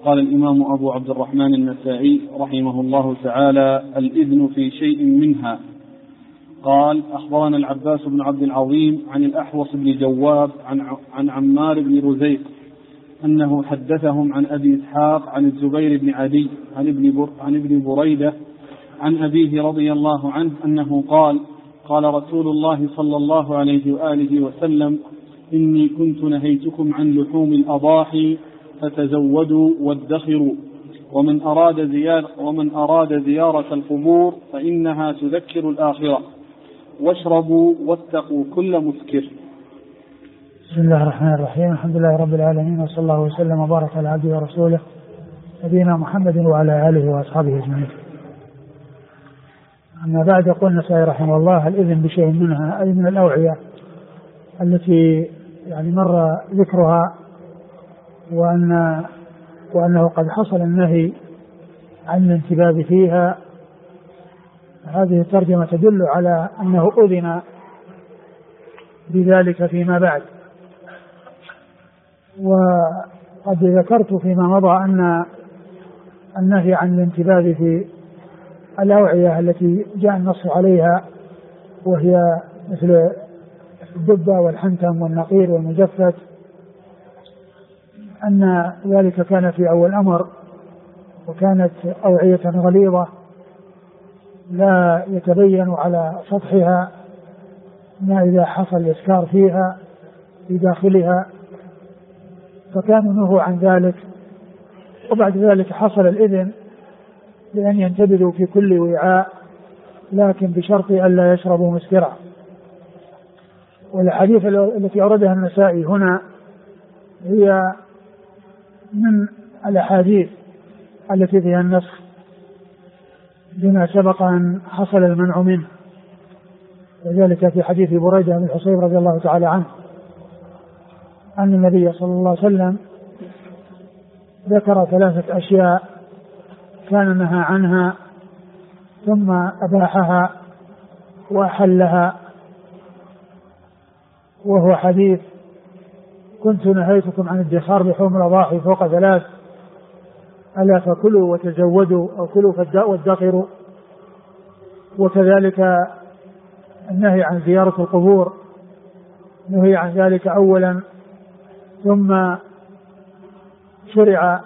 قال الإمام أبو عبد الرحمن النسائي رحمه الله تعالى: الإذن في شيء منها. قال: أخبرنا العباس بن عبد العظيم عن الأحوص بن جواب عن عمار بن رزيق أنه حدثهم عن أبي إسحاق عن الزبير بن عدي عن ابن بريدة عن أبيه رضي الله عنه أنه قال: قال رسول الله صلى الله عليه وآله وسلم: إني كنت نهيتكم عن لحوم الأضاحي فتزودوا وادخروا، ومن أراد زيارة القبور فإنها تذكر الآخرة، واشربوا واتقوا كل مسكر. بسم الله الرحمن الرحيم. الحمد لله رب العالمين، وصلى الله وسلم وبارك على عبده ورسوله نبينا محمد وعلى آله وأصحابه أجمعين. أما بعد، يقول النسائي رحمه الله: الإذن بشيء منها، أي من الأوعية التي مر ذكرها، وأنه قد حصل النهي عن الانتباه فيها. هذه الترجمة تدل على أنه أذن بذلك فيما بعد. وقد ذكرت فيما مضى أن النهي عن الانتباه في الأوعية التي جاء النص عليها، وهي مثل الدبة والحنتم والنقير والمجفت، أن ذلك كان في أول أمر، وكانت أوعية غليظة لا يتبين على سطحها ما إذا حصل الإسكار فيها في داخلها، فكانوا نهوا عن ذلك. وبعد ذلك حصل الإذن بأن ينتبذوا في كل وعاء، لكن بشرط ألا يشربوا مسكرا. والحديث التي أوردها النسائي هنا هي من الأحاديث التي فيها النسخ بما سبق أن حصل المنع منه، وذلك في حديث بريدة بن الحصيب رضي الله تعالى عنه أن النبي صلى الله عليه وسلم ذكر 3 أشياء كان نهى عنها ثم أباحها وأحلها، وهو حديث: كنت نهيتكم عن الادخار بحوم الأضاحي فوق 3، ألا فكلوا وتزودوا، أو كلوا وادخروا. وكذلك النهي عن زيارة القبور، نهي عن ذلك أولا، ثم شرع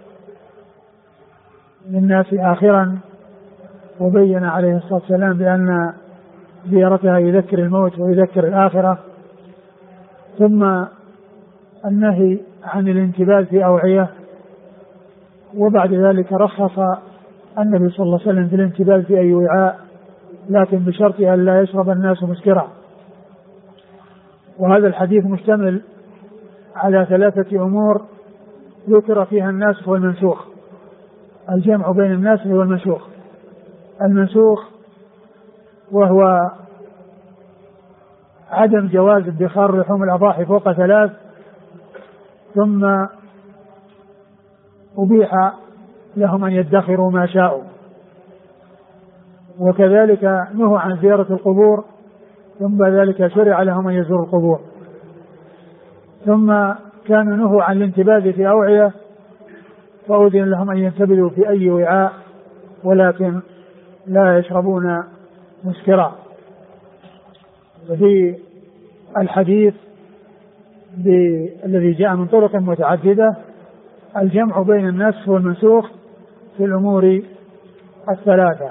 للناس آخرا، وبين عليه الصلاة والسلام بأن زيارتها يذكر الموت ويذكر الآخرة. ثم النهي عن الانتباه في أوعية، وبعد ذلك رخص النبي صلى الله عليه وسلم في الانتباه في أي وعاء، لكن بشرط أن لا يشرب الناس مسكرا. وهذا الحديث مشتمل على 3 أمور ذكر فيها الناسخ والمنسوخ. الجمع بين الناسخ والمنسوخ: المنسوخ وهو عدم جواز ادخار لحوم الأضاحي فوق 3، ثم أبيح لهم أن يدخروا ما شاءوا. وكذلك نهوا عن زيارة القبور، ثم ذلك شرع لهم أن يزوروا القبور. ثم كانوا نهوا عن الانتباه في أوعية، فأذن لهم أن ينتبذوا في أي وعاء، ولكن لا يشربون مسكرا. وفي الحديث الذي جاء من طرق متعددة الجمع بين النسخ والمنسوخ في الأمور 3.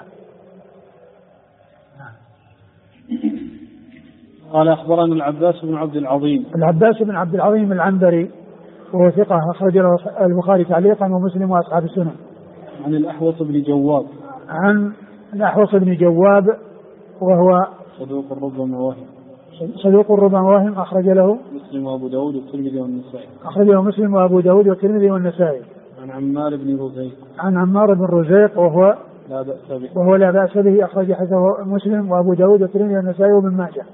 قال: أخبرنا العباس بن عبد العظيم. العباس بن عبد العظيم العنبري، وهو ثقة، أخرج له البخاري تعليقا ومسلم وأصحاب السنن. عن الأحوص بن جواب. عن الأحوص بن جواب، وهو صدوق ربما واهم، أخرج له مسلم وأبو داود والترمذي والنسائي. أخرجه مسلم وأبو داود والترمذي والنسائي. عن عمار بن رزيق. عن عمار بن رزيق، وهو لا بأس به، أخرج حديثه مسلم وأبو داود والترمذي والنسائي وابن ماجه.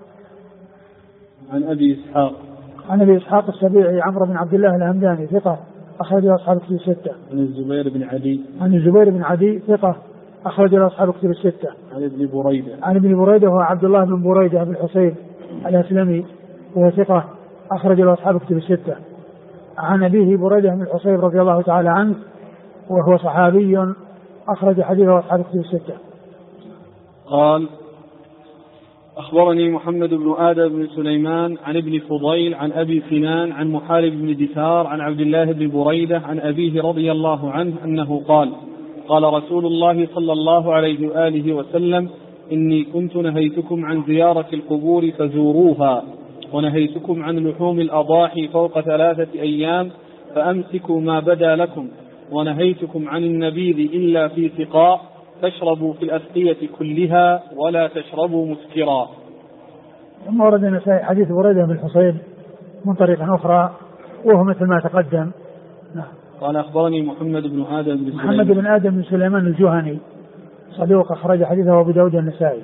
عن أبي إسحاق. عن أبي إسحاق السبيعي عمرو بن عبد الله الهمداني، ثقة، أخرج له أصحاب الكتب 6. عن الزبير بن عدي. عن الزبير بن عدي، ثقة، أخرج له أصحاب الكتب 6. عن ابن بريدة. عن ابن بريدة هو عبد الله بن بريدة بن الحصيب الأسلمي، وهو ثقة، أخرج له أصحاب الكتب 6. عن أبيه بريدة بن الحصيب رضي الله تعالى عنه وهو صحابي أخرج حديثه أصحاب الكتب الستة. قال أخبرني محمد بن آدم بن سليمان عن ابن فضيل عن أبي سنان عن محارب بن دثار عن عبد الله بن بريدة عن أبيه رضي الله عنه أنه قال قال رسول الله صلى الله عليه وآله وسلم إني كنت نهيتكم عن زيارة القبور فزوروها ونهيتكم عن لحوم الأضاحي فوق 3 أيام فأمسكوا ما بدا لكم ونهيتكم عن النبيذ إلا في سقاء تشربوا في الأسقية كلها ولا تشربوا مسكرا. ثم ورد النسائي حديث بريدة بن الحصيب من طريق أخرى وهو مثل ما تقدم. قال أخبرني محمد بن آدم بن سليمان الجهني صدوق أخرج حديثه أبو داود النسائي.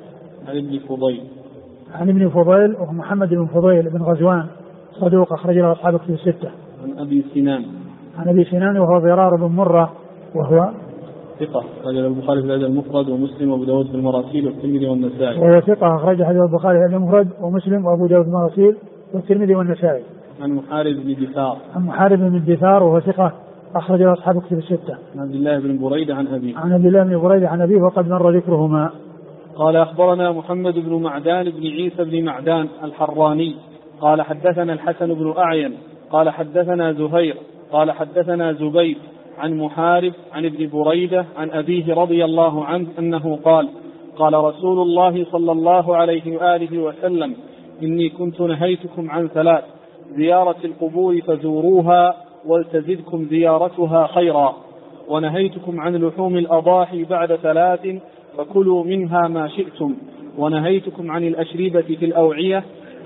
عن ابن فضيل وهو محمد بن فضيل بن غزوان صدوق أخرج له أصحاب الكتب الستة. عن أبي سنان وهو ضرار بن مرة وهو ثقة أخرج البخاري في الأدب المفرد ومسلم وأبو داود في المراسيل والترمذي والنسائي. وهو ثقة أخرج حديث البخاري في الأدب المفرد ومسلم وأبو داود في المراسيل والترمذي والنسائي. عن محارب بن دثار وهو ثقة أخرج له أصحاب الكتب الستة. عن عبد الله بن بريدة عن أبيه وقد مر ذكرهما. قال أخبرنا محمد بن معدان بن عيسى بن معدان الحراني قال حدثنا الحسن بن أعين قال حدثنا زهير قال حدثنا زبيد عن محارب عن ابن بريدة عن أبيه رضي الله عنه أنه قال قال رسول الله صلى الله عليه وآله وسلم إني كنت نهيتكم عن 3 زيارة القبور فزوروها ولتزدكم زيارتها خيرا ونهيتكم عن لحوم الأضاحي بعد 3 فكلوا منها ما شئتم ونهيتكم عن الأشربة في الأوعية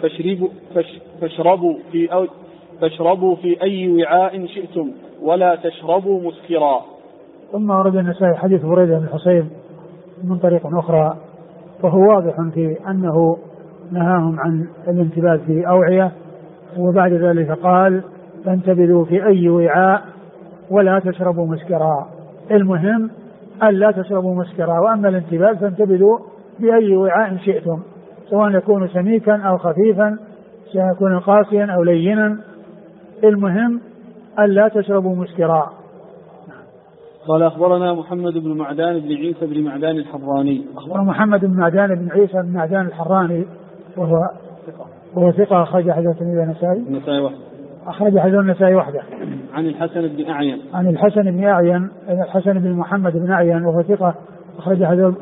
فاشربوا في أي وعاء شئتم ولا تشربوا مسكرا. ثم ورد النسائي حديث بريدة بن الحصيب من طريق أخرى وهو واضح في أنه نهاهم عن الانتباذ في أوعية وبعد ذلك قال فانتبذوا في أي وعاء ولا تشربوا مسكرا. المهم أن لا تشربوا مسكرا وأما الانتباذ فانتبذوا بأي وعاء شئتم سواء يكون سميكا أو خفيفا سيكون قاسيا أو لينا المهم أن لا تشربوا مسكرا. قال أخبرنا محمد بن معدان بن عيسى بن معدان الحراني. أخبرنا محمد بن معدان بن عيسى بن معدان الحراني وهو ثقة أخرج حديث النسائي أخرج حديث النسائي وحده. عن الحسن بن أعين الحسن بن محمد بن أعين وهو ثقة أخرج حديث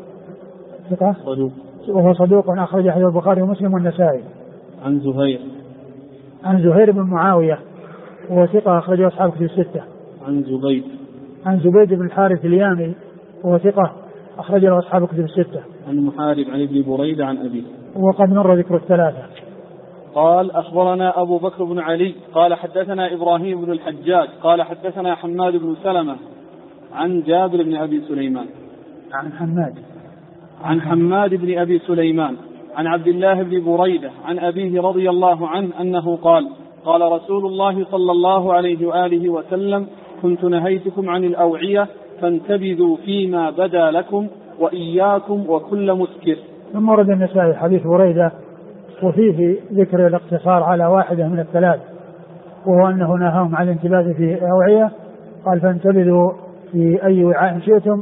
وهو صدوق أخرج حديث البخاري ومسلم والنسائي. عن زهير بن معاوية وهو ثقة أخرج أصحاب الكتب الستة. عن زبيد بن الحارث اليامي وهو ثقة أخرج له أصحاب الكتب الستة. عن محارب عن ابن بريدة عن أبيه وقد مر ذكر 3. قال أخبرنا أبو بكر بن علي قال حدثنا إبراهيم بن الحجاج قال حدثنا حماد بن سلمة عن جابر بن أبي سليمان عن حماد بن أبي سليمان عن عبد الله بن بريدة عن أبيه رضي الله عنه أنه قال قال رسول الله صلى الله عليه وآله وسلم كنت نهيتكم عن الأوعية فانتبذوا فيما بدا لكم وإياكم وكل مسكر. ثم ورد النسائي حديث بريدة وفيه ذكر الاقتصار على واحدة من ال3 وهو أنه نهاهم عن الانتباذ في أوعية قال فانتبذوا في أي وعاء شئتم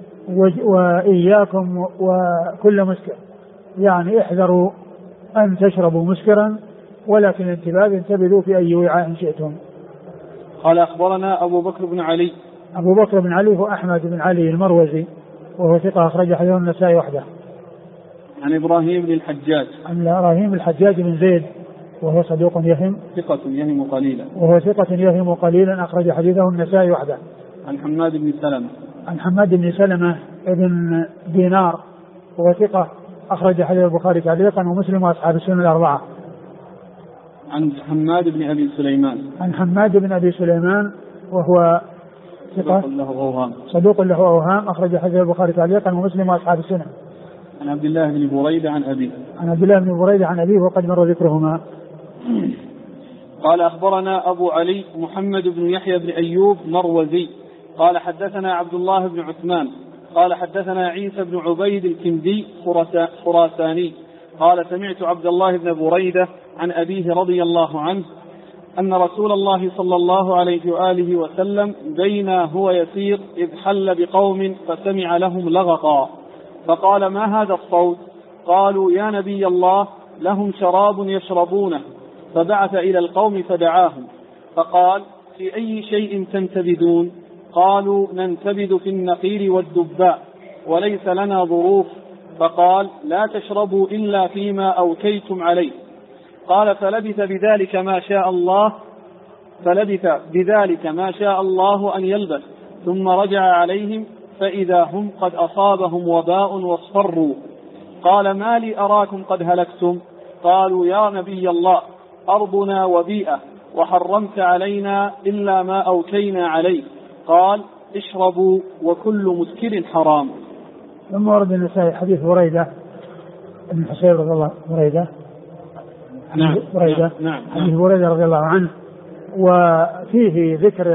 وإياكم وكل مسكر يعني احذروا أن تشربوا مسكرا ولكن الانتباذ انتبذوا في أي وعاء شئتم. قال أخبرنا أبو بكر بن علي هو أحمد بن علي المروزي وهو ثقة أخرج حديث النسائي وحده. عن إبراهيم بن الحجاج بن زيد وهو صدوق يهم ثقة يهم قليلا أخرج حديثه النسائي وحده. عن حماد بن سلمة ابن دينار وهو ثقة أخرج حديث البخاري تعليقا ومسلم وأصحاب السنن ال4. عن حماد بن أبي سليمان وهو ثقة صدوق له أوهام أخرج حديث البخاري تعليقا ومسلم وأصحاب السنن. عن عبد الله بن بريدة عن أبيه وقد مر ذكرهما. قال أخبرنا أبو علي محمد بن يحيى بن أيوب مروزي قال حدثنا عبد الله بن عثمان قال حدثنا عيسى بن عبيد الكندي خراساني قال سمعت عبد الله بن بريدة عن أبيه رضي الله عنه أن رسول الله صلى الله عليه وآله وسلم بينا هو يسير إذ حل بقوم فسمع لهم لغطا فقال: ما هذا الصوت؟ قالوا: يا نبي الله، لهم شراب يشربونه. فبعث إلى القوم فدعاهم فقال: في أي شيء تنتبذون؟ قالوا: ننتبذ في النقير والدباء وليس لنا ظروف. فقال: لا تشربوا إلا فيما أوكيتم عليه. قال: فلبث بذلك ما شاء الله أن يلبث، ثم رجع عليهم فإذا هم قد أصابهم وباء واصفروا. قال: ما لي أراكم قد هلكتم؟ قالوا: يا نبي الله، أرضنا وبيئة وحرمت علينا إلا ما أوكينا عليه. قال: اشربوا وكل مسكر حرام. ثم ورد النسائي حديث بريدة بن حصير رضي الله عنه. نعم. حديث بريدة رضي الله عنه، وفيه ذكر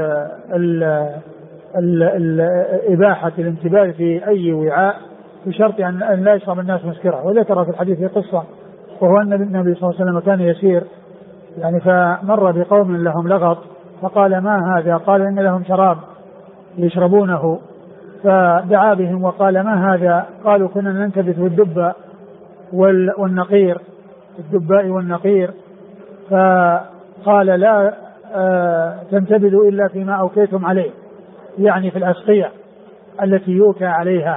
إباحة الانتباه في أي وعاء بشرط أن لا يشرب الناس مسكرة. وذكر في الحديث قصة، وهو أن النبي صلى الله عليه وسلم كان يسير يعني فمر بقوم لهم لغط فقال: ما هذا؟ قال: إن لهم شراب يشربونه. فدعا بهم وقال: ما هذا؟ قالوا: كنا ننتبذ بالدباء والنقير، الدباء والنقير. فقال: لا تنتبذوا إلا فيما أوكيتم عليه، يعني في الأسقية التي يوكى عليها.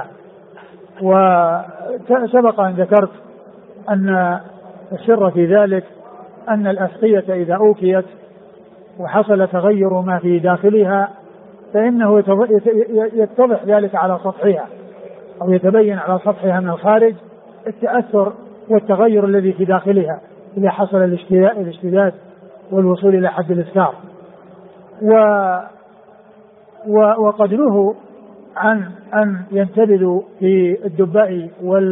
وسبق أن ذكرت أن السر في ذلك أن الأسقية إذا أوكيت وحصل تغير ما في داخلها فإنه يتضح ذلك على سطحها، أو يتبين على سطحها من الخارج التأثر والتغير الذي في داخلها إذا حصل الاشتداد والوصول إلى حد الإسكار. وقد نهوا عن أن ينتبذوا في الدباء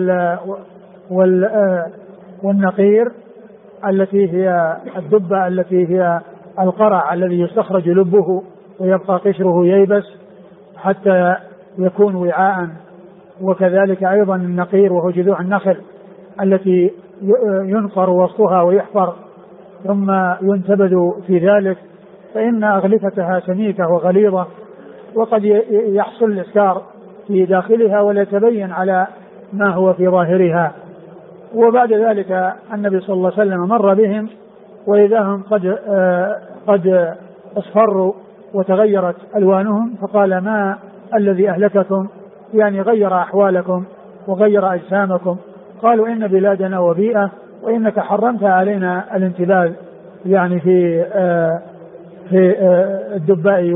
والنقير التي هي الدبة التي هي القرع الذي يستخرج لبه ويبقى قشره ييبس حتى يكون وعاء. وكذلك أيضا النقير وهو جذوع النخل التي ينقر وسطها ويحفر ثم ينتبذ في ذلك، فإن أغلفتها سميكة وغليظة وقد يحصل الإسكار في داخلها ولا يتبين على ما هو في ظاهرها. وبعد ذلك النبي صلى الله عليه وسلم مر بهم وإذا هم قد اصفروا وتغيرت ألوانهم، فقال: ما الذي أهلككم؟ يعني غير أحوالكم وغير أجسامكم. قالوا: إن بلادنا وبيئة وإنك حرمت علينا الانتباذ يعني في الدباء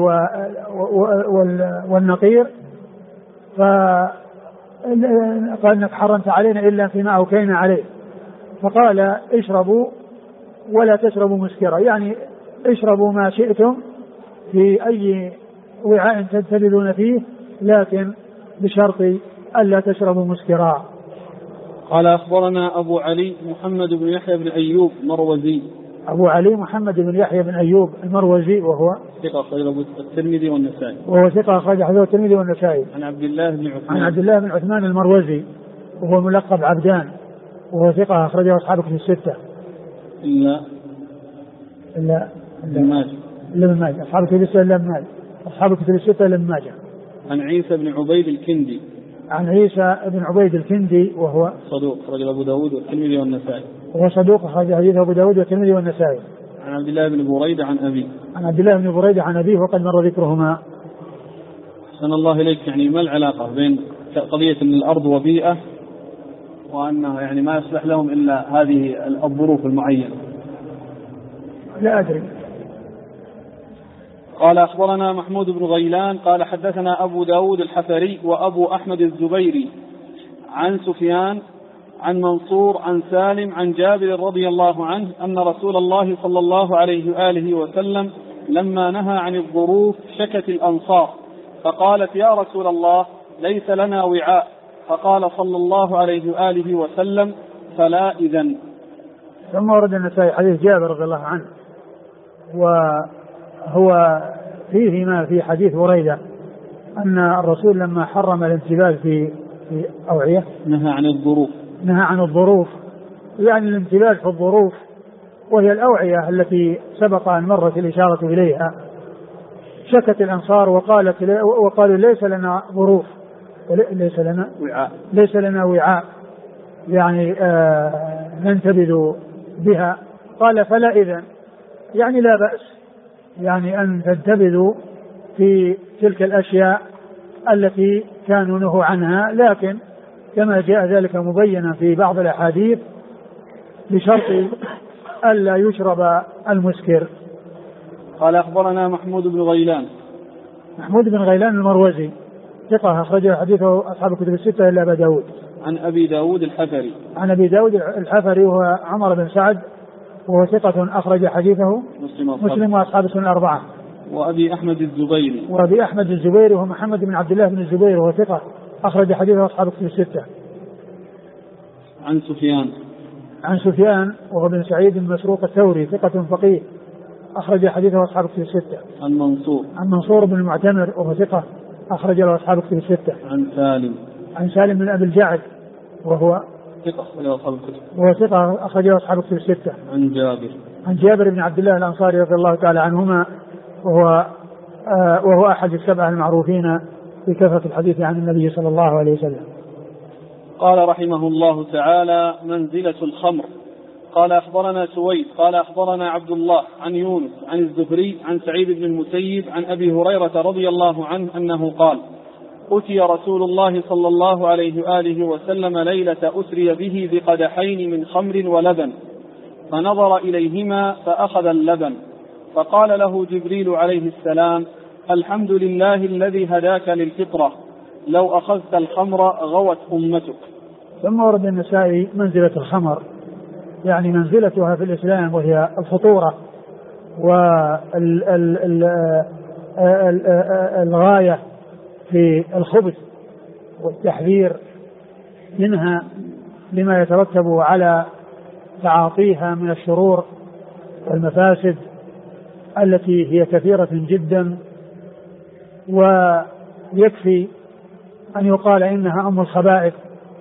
والنقير، فقال: إنك حرمت علينا إلا فيما أوكينا عليه. فقال: اشربوا ولا تشربوا مسكرا، يعني اشربوا ما شئتم في أي وعاء تنتبذون فيه، لكن بشرط ألا تشربوا مسكرا. قال: أخبرنا أبو علي محمد بن يحيى بن أيوب المروزي. أبو علي محمد بن يحيى بن أيوب المروزي وهو ثقة أخرجه الترمذي والنسائي. الترمذي والنسائي. عن عبد الله بن عثمان المروزي وهو ملقب عبدان، وهو ثقة أخرجه أصحاب كتب الستة إلا ابن ماجه. أصحاب كتب الستة إلا ابن ماجه. أصحاب كتب الستة إلا ابن ماجه. عن عيسى بن عبيد الكندي. عن عيسى بن عبيد الكندي وهو صدوق أخرجه أبو داود والترمذي والنسائي. وهو صدوق أخرج حديثه أبو داود والترمذي والنسائي. عن عبد الله بن بريدة عن أبيه. عن عبد الله بن بريدة عن أبيه وقد مر ذكرهما. أحسن الله إليك. يعني ما العلاقة بين قضية أن الأرض وبيئة وأنه يعني ما يصلح لهم إلا هذه الظروف المعينة؟ لا أدري. قال: أخبرنا محمود بن غيلان قال: حدثنا أبو داود الحفري وأبو أحمد الزبيري عن سفيان عن منصور عن سالم عن جابر رضي الله عنه أن رسول الله صلى الله عليه وآله وسلم لما نهى عن الظروف شكت الأنصار فقالت: يا رسول الله، ليس لنا وعاء. فقال صلى الله عليه وآله وسلم: فلا إذن. ثم ورد النسائي حديث جابر رضي الله عنه، وهو فيه ما في حديث بريدة أن الرسول لما حرم الانتباه في أوعية نهى عن الظروف، يعني الانتباه في الظروف وهي الأوعية التي سبق أن مرت الإشارة إليها. شكت الأنصار وقالوا ليس لنا ظروف، ليس لنا وعاء يعني ننتبذ بها. قال فلا إذن، يعني لا بأس يعني أن تنتبذوا في تلك الأشياء التي كانوا نهوا عنها، لكن كما جاء ذلك مبينا في بعض الأحاديث بشرط ألا يشرب المسكر. قال أخبرنا محمود بن غيلان. محمود بن غيلان المروزي ثقة أخرج حديثه أصحاب الكتب الستة إلا أبا داود. عن أبي داود الحفري. عن أبي داود الحفري وهو عمر بن سعد وهو ثقة أخرج حديثه مسلم وأصحاب السنن الأربعة. وأبي أحمد الزبيري. وأبي أحمد الزبيري وهو محمد بن عبد الله بن الزبير وهو ثقة أخرج حديثه أصحاب الكتب الستة. عن سفيان. عن سفيان وهو بن سعيد المسروق الثوري ثقة فقيه أخرج حديثه أصحاب الكتب الستة. عن منصور. عن منصور بن المعتمر وهو ثقة أخرج له أصحاب الكتب الستة. عن سالم. عن سالم بن أبي الجعد وهو ثقة أصحاب الكتب. وهو ثقة أخرج له أصحاب الكتب الستة. عن جابر. عن جابر بن عبد الله الأنصاري رضي الله تعالى عنهما وهو أحد السبعة المعروفين بكثرة الحديث عن النبي صلى الله عليه وسلم. قال رحمه الله تعالى: منزلة الخمر. قال أخبرنا سويد قال أخبرنا عبد الله عن يونس عن الزهري عن سعيد بن المسيب عن أبي هريرة رضي الله عنه أنه قال: أتي رسول الله صلى الله عليه وآله وسلم ليلة أسري به بقدحين من خمر ولبن، فنظر إليهما فأخذ اللبن، فقال له جبريل عليه السلام: الحمد لله الذي هداك للفطرة، لو أخذت الخمر غوت أمتك. ثم ورد النسائي منزلة الخمر، يعني منزلتها في الإسلام وهي الخطورة والغاية في الخبث والتحذير منها لما يترتب على تعاطيها من الشرور والمفاسد التي هي كثيرة جدا. ويكفي أن يقال إنها أم الخبائث،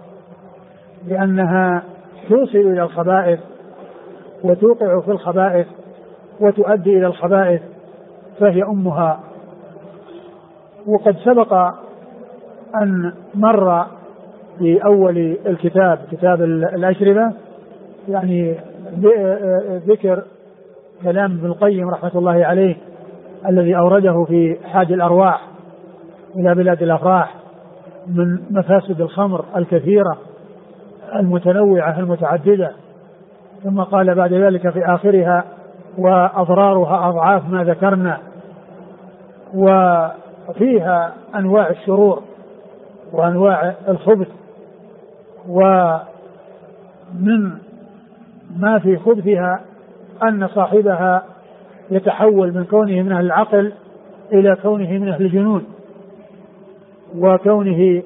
لأنها توصل إلى الخبائث وتوقع في الخبائث وتؤدي إلى الخبائث، فهي أمها. وقد سبق أن مر في أول الكتاب كتاب الأشربة يعني ذكر كلام ابن القيم رحمة الله عليه الذي أورده في حاج الأرواح إلى بلاد الأفراح من مفاسد الخمر الكثيرة المتنوعة المتعددة، ثم قال بعد ذلك في آخرها: وأضرارها أضعاف ما ذكرنا. وفيها أنواع الشرور وأنواع الخبث، ومن ما في خبثها أن صاحبها يتحول من كونه من أهل العقل إلى كونه من أهل الجنون، وكونه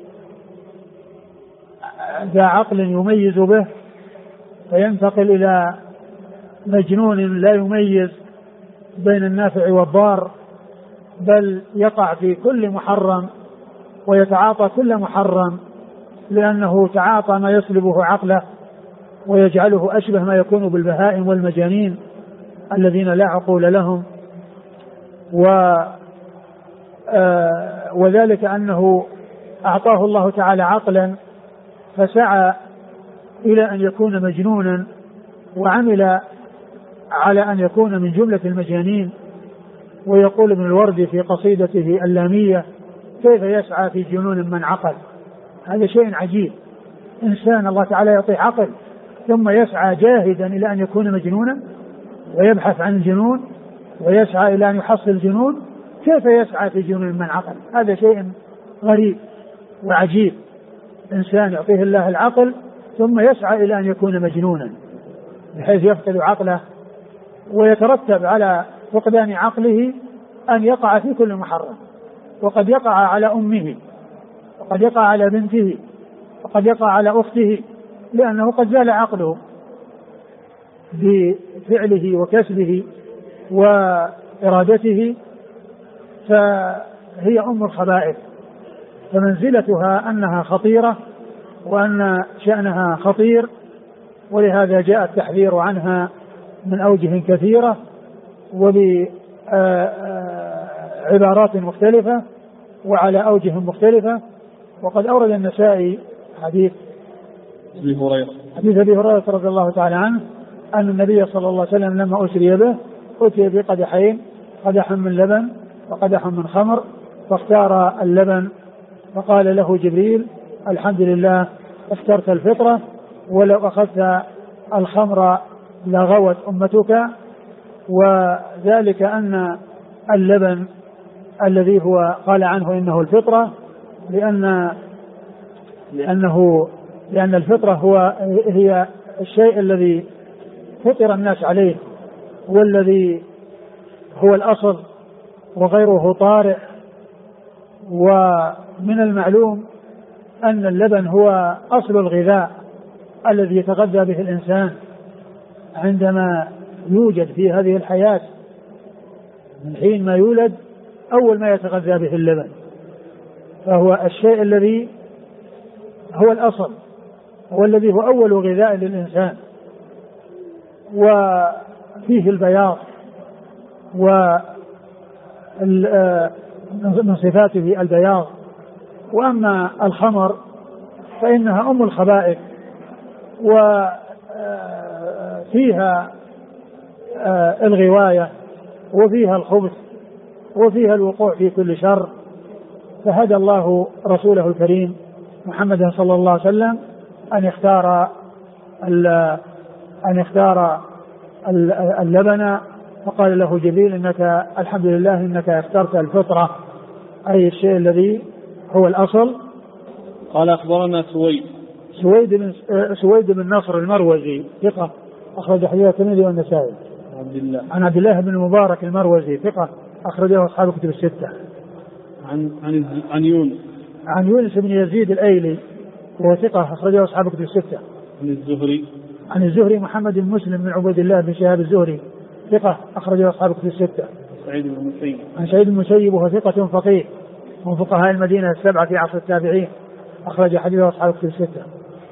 ذا عقل يميز به فينتقل إلى مجنون لا يميز بين النافع والضار، بل يقع في كل محرم ويتعاطى كل محرم، لأنه تعاطى ما يسلبه عقله ويجعله أشبه ما يكون بالبهائم والمجانين الذين لا عقول لهم. وذلك أنه أعطاه الله تعالى عقلا فسعى إلى أن يكون مجنونا، وعمل على أن يكون من جملة المجانين. ويقول ابن الوردي في قصيدته اللامية: كيف يسعى في جنون من عقل. هذا شيء عجيب، إنسان الله تعالى يعطيه عقل ثم يسعى جاهدا إلى أن يكون مجنونا ويبحث عن الجنون ويسعى إلى أن يحصل الجنون. كيف يسعى في جنون من عقل؟ هذا شيء غريب وعجيب، إنسان يعطيه الله العقل ثم يسعى إلى أن يكون مجنونا بحيث يفقد عقله، ويترتب على فقدان عقله أن يقع في كل محرم، وقد يقع على أمه، وقد يقع على بنته، وقد يقع على أخته، لأنه قد زال عقله بفعله وكسبه وإرادته، فهي أم الخبائث. فمنزلتها أنها خطيرة وأن شأنها خطير، ولهذا جاء التحذير عنها من أوجه كثيرة وبعبارات مختلفة وعلى أوجه مختلفة. وقد أورد النسائي حديث أبي هريرة رضي الله تعالى عنه أن النبي صلى الله عليه وسلم لما أسري به أتي بقدحين، قدح من لبن وقدح من خمر، فاختار اللبن فقال له جبريل الحمد لله اخترت الفطرة، ولو أخذت الخمر لغوت أمتك. وذلك أن اللبن الذي هو قال عنه إنه الفطرة لأن الفطرة هي الشيء الذي فطر الناس عليه والذي هو الأصل وغيره طارئ. ومن المعلوم أن اللبن هو أصل الغذاء الذي يتغذى به الإنسان عندما يوجد في هذه الحياة، من حين ما يولد أول ما يتغذى به اللبن، فهو الشيء الذي هو الأصل والذي هو أول غذاء للإنسان، وفيه البياض من صفاته البياض. وأما الخمر فإنها أم الخبائث وفيها الغواية وفيها الخبث وفيها الوقوع في كل شر. فهدى الله رسوله الكريم محمد صلى الله عليه وسلم أن يختار اللبن، فقال له جبريل إنك الحمد لله إنك اخترت الفطرة، أي الشيء الذي هو الأصل. قال أخبرنا سويد بن نصر المروزي ثقة أخرج حديث الترمذي والنسائي. عن عبد الله بن المبارك المروزي ثقة أخرجه أصحاب الكتب الستة. عن يونس بن يزيد الأيلي وهو ثقة أخرجه أصحاب الكتب الستة. عن الزهري محمد بن مسلم بن عبيد الله بن شهاب الزهري ثقة أخرجه أصحاب الكتب الستة. عن سعيد بن المسيب وهو ثقة فقيه من فقهاء المدينة السبعة في عصر التابعين أخرج حديثه أصحاب الكتب الستة.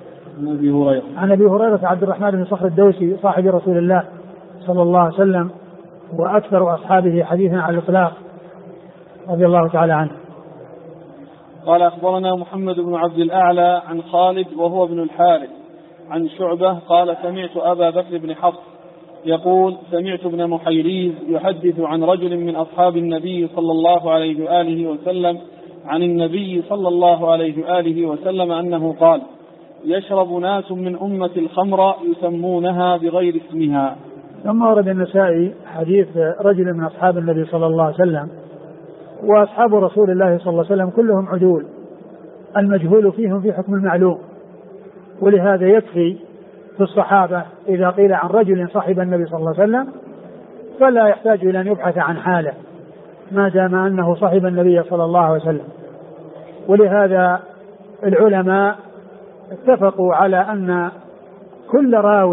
عن أبي هريرة عبد الرحمن بن صخر الدوسي صاحب رسول الله صلى الله عليه وسلم وأكثر أصحابه حديثا على الإطلاق رضي الله تعالى عنه. قال أخبرنا محمد بن عبد الأعلى عن خالد وهو ابن الحارث عن شعبة قال سمعت أبا بكر بن حفص يقول سمعت ابن محيريز يحدث عن رجل من أصحاب النبي صلى الله عليه وآله وسلم عن النبي صلى الله عليه وآله وسلم أنه قال يشرب ناس من أمة الخمر يسمونها بغير اسمها. ثم ورد النسائي حديث رجل من أصحاب النبي صلى الله عليه وسلم، وأصحاب رسول الله صلى الله عليه وسلم كلهم عدول، المجهول فيهم في حكم المعلوم، ولهذا يكفي في الصحابة إذا قيل عن رجل صاحب النبي صلى الله عليه وسلم فلا يحتاج إلى أن يبحث عن حاله ما دام أنه صاحب النبي صلى الله عليه وسلم. ولهذا العلماء اتفقوا على أن كل راو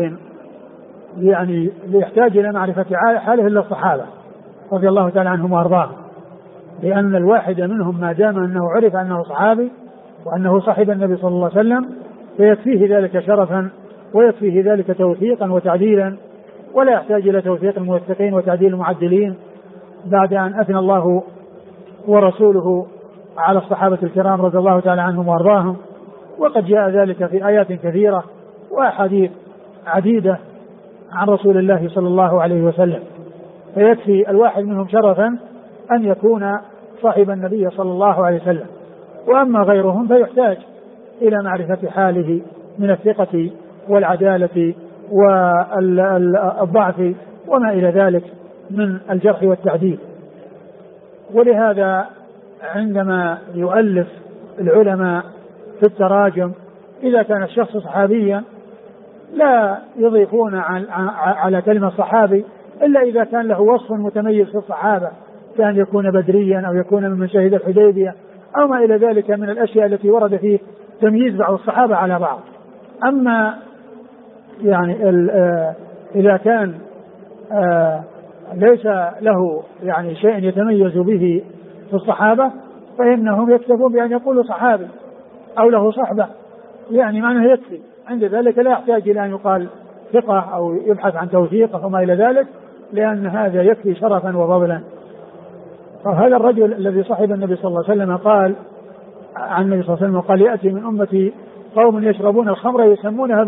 يعني يحتاج إلى معرفة حاله إلا الصحابة رضي الله تعالى عنهم وأرضاهم، لأن الواحد منهم ما دام أنه عرف أنه صحابي وأنه صاحب النبي صلى الله عليه وسلم فيكفيه ذلك شرفا ويكفيه ذلك توثيقا وتعديلا، ولا يحتاج إلى توثيق الموثقين وتعديل المعدلين بعد أن أثنى الله ورسوله على الصحابة الكرام رضي الله تعالى عنهم وأرضاهم. وقد جاء ذلك في آيات كثيرة وأحاديث عديدة عن رسول الله صلى الله عليه وسلم، فيكفي الواحد منهم شرفا أن يكون صاحب النبي صلى الله عليه وسلم. وأما غيرهم فيحتاج إلى معرفة حاله من الثقة والعدالة والضعف وما إلى ذلك من الجرح والتعديل. ولهذا عندما يؤلف العلماء في التراجم إذا كان الشخص صحابيا لا يضيفون على كلمة صحابي إلا إذا كان له وصف متميز في الصحابة، كان يكون بدريا أو يكون ممن شهد الحديبية أو ما إلى ذلك من الأشياء التي ورد فيه تمييز بعض الصحابة على بعض. أما يعني إذا كان ليس له يعني شيء يتميز به في الصحابة فإنهم يكتفون بأن يقولوا صحابي أو له صحبة، يعني معناه يكفي عند ذلك، لا يحتاج إلى أن يقال ثقة أو يبحث عن توثيقه وما إلى ذلك، لأن هذا يكفي شرفا وفضلا. فهذا الرجل الذي صحب النبي صلى الله عليه وسلم قال عن النبي صلى الله عليه وسلم قال: يأتي من أمتي قوم يشربون الخمر يسمونها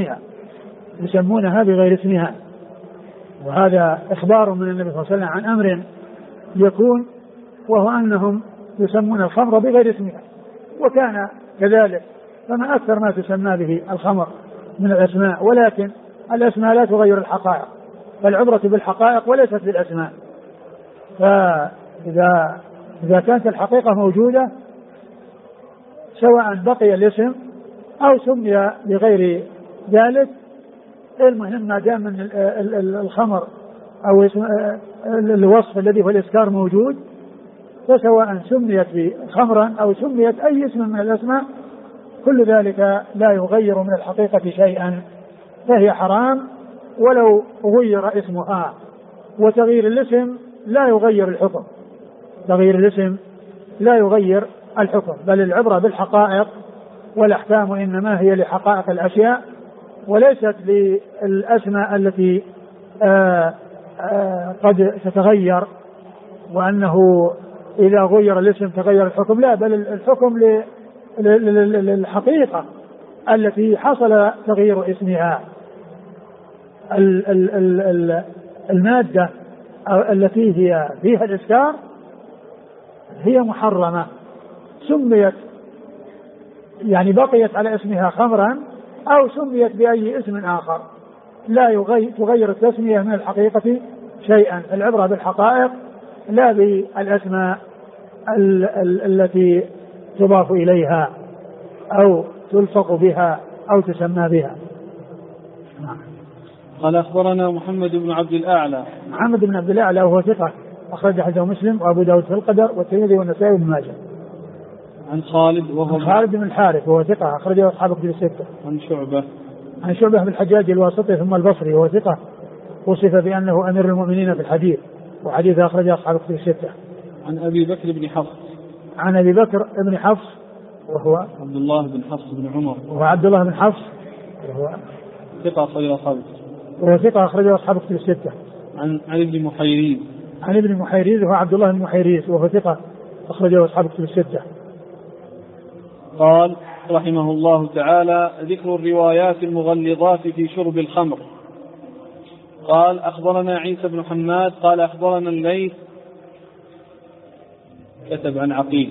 بغير اسمها. وهذا إخبار من النبي صلى الله عليه وسلم عن أمر يكون، وهو أنهم يسمون الخمر بغير اسمها، وكان كذلك. فما أكثر ما تسمى به الخمر من الأسماء، ولكن الأسماء لا تغير الحقائق، فالعبرة بالحقائق وليست بالأسماء. فإذا كانت الحقيقة موجودة سواء بقي الاسم أو سمي بغير ذلك، المهم ما دام من الخمر أو الوصف الذي هو الإسكار موجود، فسواء سميت بخمرا أو سميت أي اسم من الأسماء، كل ذلك لا يغير من الحقيقة شيئا، فهي حرام ولو غير اسمها. وتغيير الاسم لا يغير الحكم، بل العبرة بالحقائق، والأحكام إنما هي لحقائق الأشياء وليست للأسماء التي قد تتغير، وأنه إذا غير الاسم تغير الحكم، لا، بل الحكم للحقيقة التي حصل تغيير اسمها. المادة التي هي فيها الإسكار هي محرمة، سميت يعني بقيت على اسمها خمرا أو سميت بأي اسم آخر، لا تغير التسمية من الحقيقة شيئا. العبرة بالحقائق لا بالأسماء التي تضاف إليها أو تلصق بها أو تسمى بها. قال: أخبرنا محمد بن عبد الأعلى وهو ثقة، أخرج حديثه مسلم وأبو داود في القدر والترمذي والنسائي وابن ماجه. عن خالد بن الحارث وهو ثقة، أخرجه أصحاب الكتب الستة. عن شعبة بن الحجاج الواسطي ثم البصري وهو ثقة، وصف بأنه أمير المؤمنين في الحديث، وحديثه أخرجه أصحاب الكتب الستة. عن أبي بكر بن حفص وهو عبد الله بن حفص بن عمر وهو ثقة، أخرجه أصحاب الكتب الستة. عن ابن محيريز وهو عبد الله بن محيريز وهو ثقة، أخرجه أصحاب الكتب الستة. قال رحمه الله تعالى: ذكر الروايات المغلظات في شرب الخمر. قال: أخبرنا عيسى بن حماد قال: أخبرنا الليث، كتب عن عقيل